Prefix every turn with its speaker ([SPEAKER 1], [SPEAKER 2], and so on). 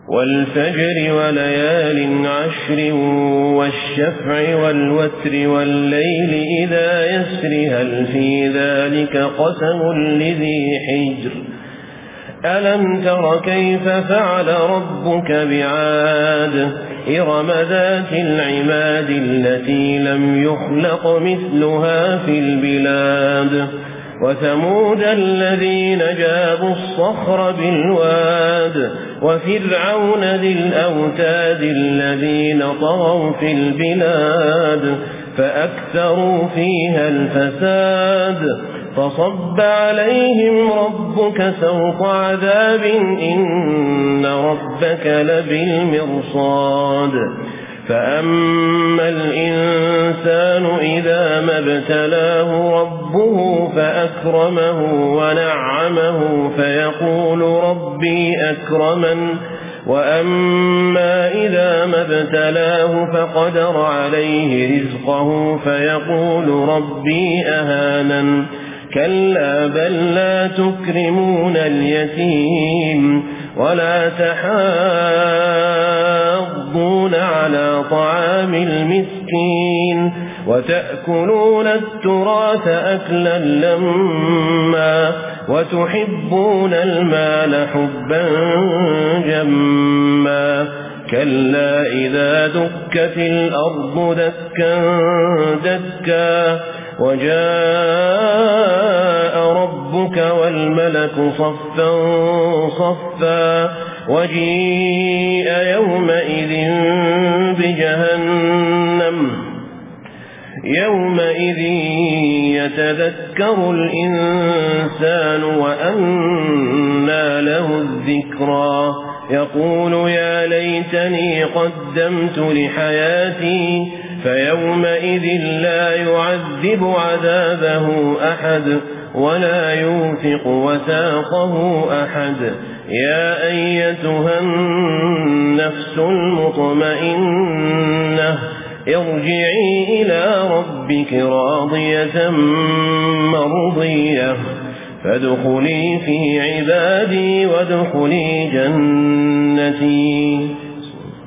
[SPEAKER 1] والفجر وليال عشر والشفع والوتر والليل إذا يسر هل في ذلك قسم لذي حجر ألم تر كيف فعل ربك بعاد إرم ذات العماد التي لم يخلق مثلها في البلاد وثمود الذين جابوا الصخر بالواد وفرعون ذي الأوتاد الذين طغوا في البلاد فأكثروا فيها الفساد فصب عليهم ربك سوط عذاب إن ربك لبالمرصاد فأما الإنسان إذا ما ابتلاه ربه فأكرمه ونعمه فيقول ربي أكرمن وأما إذا ما ابتلاه فقدر عليه رزقه فيقول ربي أهانن كلا بل لا تكرمون اليتيم ولا تحاضون على طعام المسكين وتأكلون التراث أكلا لما وتحبون المال حبا جما كلا إذا دكت الأرض دكا دكا وجاء ربك والملك صفا صفا وجيء يومئذ بجهنم يومئذ يتذكر الإنسان وأنى له الذكرى يقول يا ليتني قدمت لحياتي فيومئذ لا يعذب عذابه أحد ولا يوثق وثاقه أحد يا أيتها النفس المطمئنة ارجعي إلى ربك راضية مرضية فادخلي في عبادي وادخلي جنتي